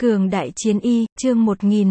Cường đại chiến y, chương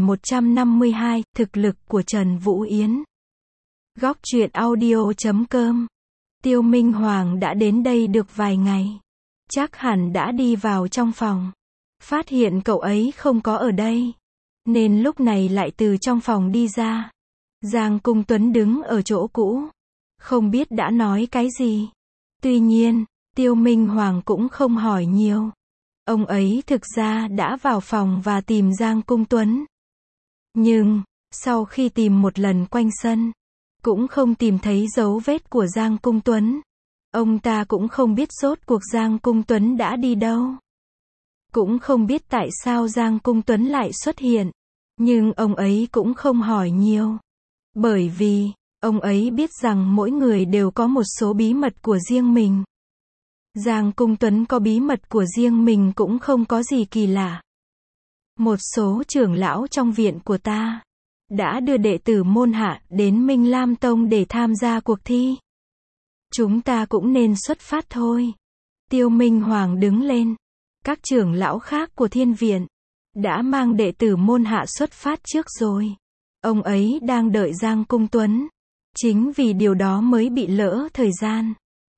1152, thực lực của Trần Vũ Yến. Góc truyện audio.com. Tiêu Minh Hoàng đã đến đây được vài ngày. Chắc hẳn đã đi vào trong phòng. Phát hiện cậu ấy không có ở đây. Nên lúc này lại từ trong phòng đi ra. Giang Cung Tuấn đứng ở chỗ cũ. Không biết đã nói cái gì. Tuy nhiên, Tiêu Minh Hoàng cũng không hỏi nhiều. Ông ấy thực ra đã vào phòng và tìm Giang Cung Tuấn. Nhưng, sau khi tìm một lần quanh sân, cũng không tìm thấy dấu vết của Giang Cung Tuấn. Ông ta cũng không biết rốt cuộc Giang Cung Tuấn đã đi đâu. Cũng không biết tại sao Giang Cung Tuấn lại xuất hiện. Nhưng ông ấy cũng không hỏi nhiều. Bởi vì, ông ấy biết rằng mỗi người đều có một số bí mật của riêng mình. Giang Cung Tuấn có bí mật của riêng mình cũng không có gì kỳ lạ. Một số trưởng lão trong viện của ta đã đưa đệ tử môn hạ đến Minh Lam Tông để tham gia cuộc thi. Chúng ta cũng nên xuất phát thôi. Tiêu Minh Hoàng đứng lên. Các trưởng lão khác của thiên viện đã mang đệ tử môn hạ xuất phát trước rồi. Ông ấy đang đợi Giang Cung Tuấn. Chính vì điều đó mới bị lỡ thời gian.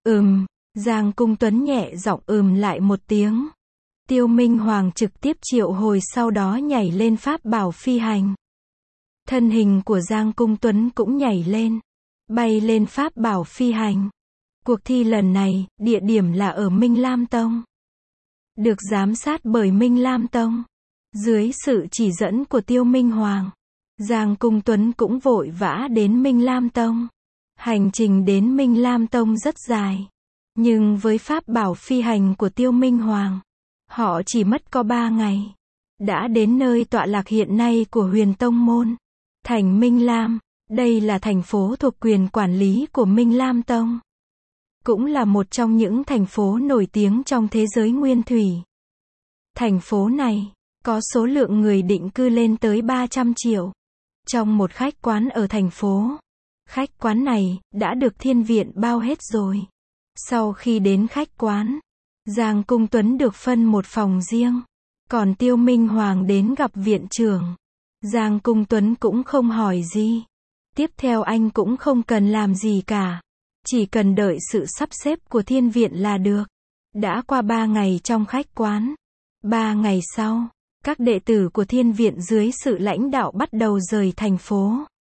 Giang Cung Tuấn nhẹ giọng lại một tiếng. Tiêu Minh Hoàng trực tiếp triệu hồi sau đó nhảy lên pháp bảo phi hành. Thân hình của Giang Cung Tuấn cũng nhảy lên. Bay lên pháp bảo phi hành. Cuộc thi lần này, địa điểm là ở Minh Lam Tông. Được giám sát bởi Minh Lam Tông. Dưới sự chỉ dẫn của Tiêu Minh Hoàng, Giang Cung Tuấn cũng vội vã đến Minh Lam Tông. Hành trình đến Minh Lam Tông rất dài. Nhưng với pháp bảo phi hành của Tiêu Minh Hoàng, họ chỉ mất có 3 ngày. Đã đến nơi tọa lạc hiện nay của Huyền Tông Môn. Thành Minh Lam, đây là thành phố thuộc quyền quản lý của Minh Lam Tông. Cũng là một trong những thành phố nổi tiếng trong thế giới nguyên thủy. Thành phố này, có số lượng người định cư lên tới 300 triệu. Trong một khách quán ở thành phố. Khách quán này, đã được thiên viện bao hết rồi. Sau khi đến khách quán, Giang Cung Tuấn được phân một phòng riêng. Còn Tiêu Minh Hoàng đến gặp viện trưởng. Giang Cung Tuấn cũng không hỏi gì. Tiếp theo anh cũng không cần làm gì cả. Chỉ cần đợi sự sắp xếp của thiên viện là được. Đã qua 3 ngày trong khách quán. 3 ngày sau, các đệ tử của thiên viện dưới sự lãnh đạo bắt đầu rời thành phố.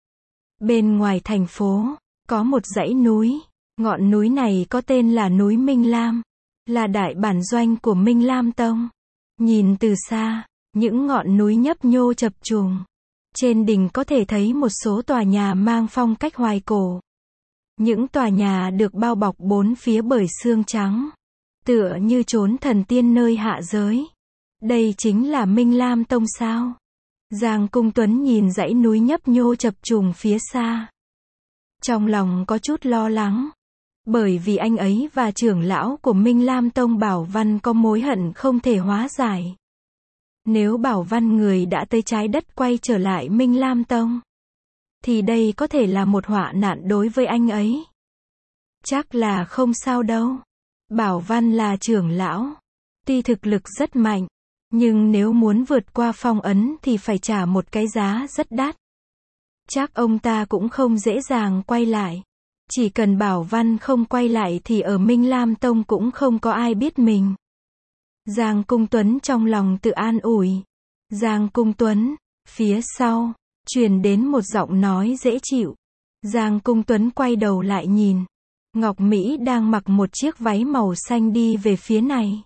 Bên ngoài thành phố, có một dãy núi. Ngọn núi này có tên là núi Minh Lam. Là đại bản doanh của Minh Lam Tông. Nhìn từ xa, những ngọn núi nhấp nhô chập trùng. Trên đỉnh có thể thấy một số tòa nhà mang phong cách hoài cổ. Những tòa nhà được bao bọc bốn phía bởi sương trắng. Tựa như chốn thần tiên nơi hạ giới. Đây chính là Minh Lam Tông sao? Giang Cung Tuấn nhìn dãy núi nhấp nhô chập trùng phía xa. Trong lòng có chút lo lắng. Bởi vì anh ấy và trưởng lão của Minh Lam Tông Bảo Văn có mối hận không thể hóa giải. Nếu Bảo Văn người đã tới trái đất quay trở lại Minh Lam Tông, thì đây có thể là một họa nạn đối với anh ấy. Chắc là không sao đâu. Bảo Văn là trưởng lão. Tuy thực lực rất mạnh, nhưng nếu muốn vượt qua phong ấn thì phải trả một cái giá rất đắt. Chắc ông ta cũng không dễ dàng quay lại. Chỉ cần Bảo Văn không quay lại thì ở Minh Lam Tông cũng không có ai biết mình. Giang Cung Tuấn trong lòng tự an ủi. Giang Cung Tuấn, phía sau, truyền đến một giọng nói dễ chịu. Giang Cung Tuấn quay đầu lại nhìn. Ngọc Mỹ đang mặc một chiếc váy màu xanh đi về phía này.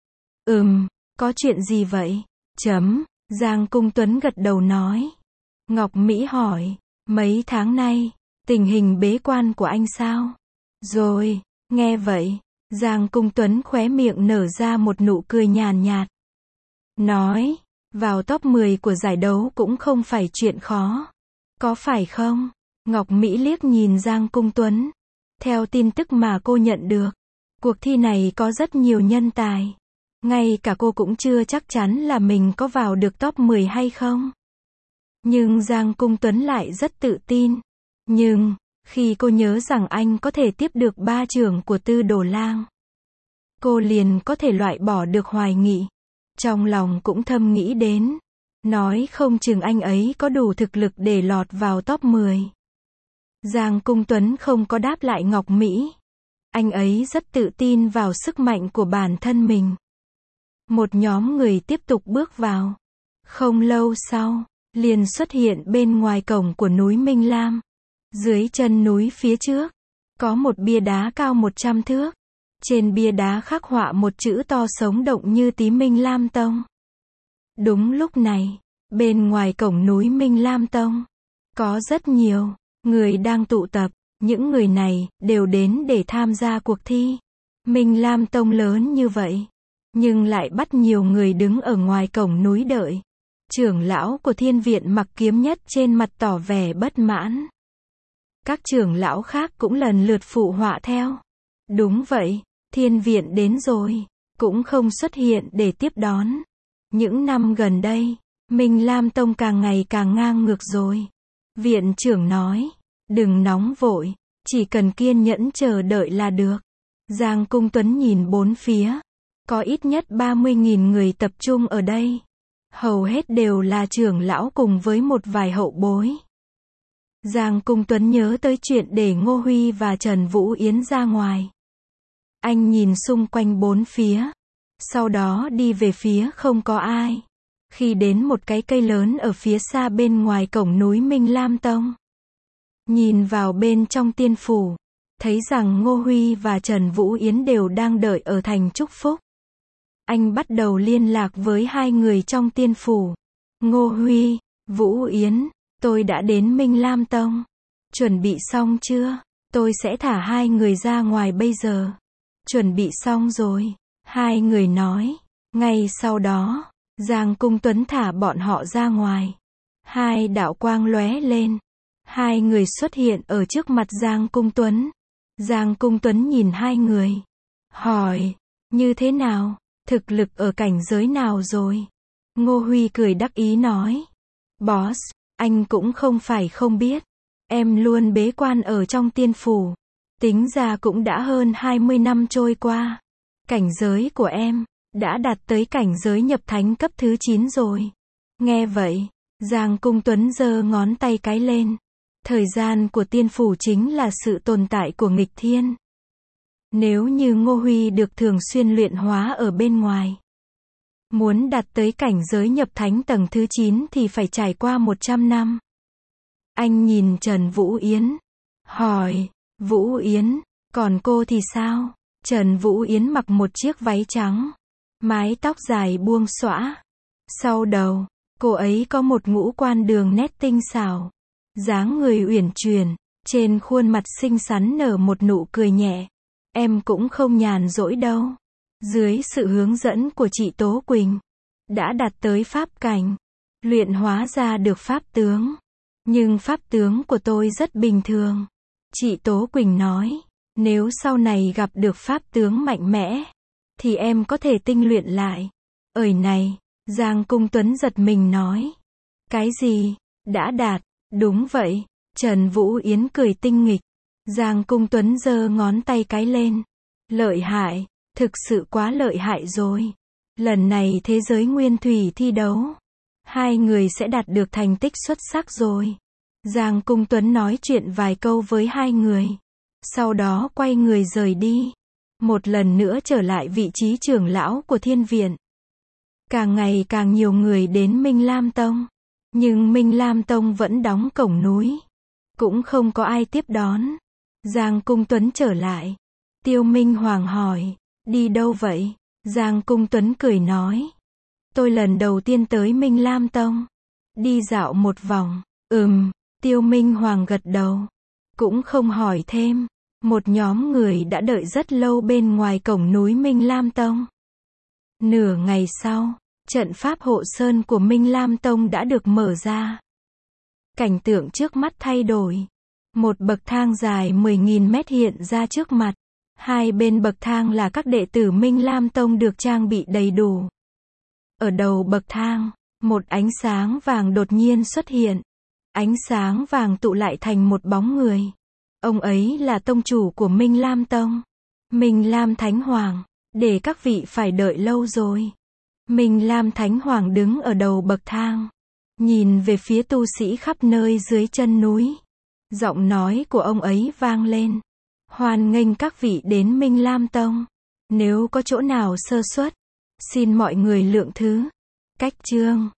Có chuyện gì vậy? Giang Cung Tuấn gật đầu nói. Ngọc Mỹ hỏi, mấy tháng nay, tình hình bế quan của anh sao? Rồi, nghe vậy, Giang Cung Tuấn khóe miệng nở ra một nụ cười nhàn nhạt. Nói, vào top 10 của giải đấu cũng không phải chuyện khó. Có phải không? Ngọc Mỹ liếc nhìn Giang Cung Tuấn. Theo tin tức mà cô nhận được, cuộc thi này có rất nhiều nhân tài. Ngay cả cô cũng chưa chắc chắn là mình có vào được top 10 hay không. Nhưng Giang Cung Tuấn lại rất tự tin. Nhưng, khi cô nhớ rằng anh có thể tiếp được 3 trưởng của Tư Đồ Lang, cô liền có thể loại bỏ được hoài nghị. Trong lòng cũng thầm nghĩ đến, nói không chừng anh ấy có đủ thực lực để lọt vào top 10. Giang Cung Tuấn không có đáp lại Ngọc Mỹ. Anh ấy rất tự tin vào sức mạnh của bản thân mình. Một nhóm người tiếp tục bước vào. Không lâu sau, liền xuất hiện bên ngoài cổng của núi Minh Lam. Dưới chân núi phía trước, có một bia đá cao 100 thước. Trên bia đá khắc họa một chữ to sống động như tí Minh Lam Tông. Đúng lúc này, bên ngoài cổng núi Minh Lam Tông, có rất nhiều người đang tụ tập. Những người này đều đến để tham gia cuộc thi. Minh Lam Tông lớn như vậy, nhưng lại bắt nhiều người đứng ở ngoài cổng núi đợi. Trưởng lão của Thiên Viện Mặc Kiếm Nhất trên mặt tỏ vẻ bất mãn. Các trưởng lão khác cũng lần lượt phụ họa theo. Đúng vậy, Thiên Viện đến rồi, cũng không xuất hiện để tiếp đón. Những năm gần đây, Minh Lam Tông càng ngày càng ngang ngược rồi. Viện trưởng nói, đừng nóng vội, chỉ cần kiên nhẫn chờ đợi là được. Giang Cung Tuấn nhìn bốn phía, có ít nhất 30.000 người tập trung ở đây. Hầu hết đều là trưởng lão cùng với một vài hậu bối. Giang Cung Tuấn nhớ tới chuyện để Ngô Huy và Trần Vũ Yến ra ngoài. Anh nhìn xung quanh bốn phía, sau đó đi về phía không có ai. Khi đến một cái cây lớn ở phía xa bên ngoài cổng núi Minh Lam Tông, nhìn vào bên trong tiên phủ, thấy rằng Ngô Huy và Trần Vũ Yến đều đang đợi ở thành chúc phúc. Anh bắt đầu liên lạc với hai người trong tiên phủ. Ngô Huy, Vũ Yến, tôi đã đến Minh Lam Tông. Chuẩn bị xong chưa? Tôi sẽ thả hai người ra ngoài bây giờ. Chuẩn bị xong rồi. Hai người nói. Ngay sau đó, Giang Cung Tuấn thả bọn họ ra ngoài. Hai đạo quang lóe lên. Hai người xuất hiện ở trước mặt Giang Cung Tuấn. Giang Cung Tuấn nhìn hai người. Hỏi, như thế nào? Thực lực ở cảnh giới nào rồi? Ngô Huy cười đắc ý nói. Boss, anh cũng không phải không biết. Em luôn bế quan ở trong tiên phủ. Tính ra cũng đã hơn 20 năm trôi qua. Cảnh giới của em đã đạt tới cảnh giới nhập thánh cấp thứ 9 rồi. Nghe vậy, Giang Cung Tuấn giơ ngón tay cái lên. Thời gian của tiên phủ chính là sự tồn tại của nghịch thiên. Nếu như Ngô Huy được thường xuyên luyện hóa ở bên ngoài, muốn đạt tới cảnh giới nhập thánh tầng thứ 9 thì phải trải qua 100 năm. Anh nhìn Trần Vũ Yến, hỏi, Vũ Yến, còn cô thì sao? Trần Vũ Yến mặc một chiếc váy trắng, mái tóc dài buông xõa. Sau đầu, cô ấy có một ngũ quan đường nét tinh xảo, dáng người uyển chuyển, trên khuôn mặt xinh xắn nở một nụ cười nhẹ. Em cũng không nhàn rỗi đâu. Dưới sự hướng dẫn của chị Tố Quỳnh, đã đạt tới pháp cảnh, luyện hóa ra được pháp tướng. Nhưng pháp tướng của tôi rất bình thường. Chị Tố Quỳnh nói, nếu sau này gặp được pháp tướng mạnh mẽ, thì em có thể tinh luyện lại. Ời này, Giang Cung Tuấn giật mình nói. Cái gì? Đã đạt? Đúng vậy. Trần Vũ Yến cười tinh nghịch. Giang Cung Tuấn giơ ngón tay cái lên. Lợi hại, thực sự quá lợi hại rồi. Lần này thế giới nguyên thủy thi đấu, hai người sẽ đạt được thành tích xuất sắc rồi. Giang Cung Tuấn nói chuyện vài câu với hai người, sau đó quay người rời đi. Một lần nữa trở lại vị trí trưởng lão của Thiên Viện. Càng ngày càng nhiều người đến Minh Lam Tông, nhưng Minh Lam Tông vẫn đóng cổng núi, cũng không có ai tiếp đón. Giang Cung Tuấn trở lại. Tiêu Minh Hoàng hỏi, đi đâu vậy? Giang Cung Tuấn cười nói, tôi lần đầu tiên tới Minh Lam Tông, đi dạo một vòng. Tiêu Minh Hoàng gật đầu, cũng không hỏi thêm. Một nhóm người đã đợi rất lâu bên ngoài cổng núi Minh Lam Tông. Nửa ngày sau, trận pháp hộ sơn của Minh Lam Tông đã được mở ra. Cảnh tượng trước mắt thay đổi. Một bậc thang dài 10.000 mét hiện ra trước mặt. Hai bên bậc thang là các đệ tử Minh Lam Tông được trang bị đầy đủ. Ở đầu bậc thang, một ánh sáng vàng đột nhiên xuất hiện. Ánh sáng vàng tụ lại thành một bóng người. Ông ấy là tông chủ của Minh Lam Tông, Minh Lam Thánh Hoàng. Để các vị phải đợi lâu rồi. Minh Lam Thánh Hoàng đứng ở đầu bậc thang, nhìn về phía tu sĩ khắp nơi dưới chân núi. Giọng nói của ông ấy vang lên. Hoan nghênh các vị đến Minh Lam Tông. Nếu có chỗ nào sơ suất, xin mọi người lượng thứ. Cách chương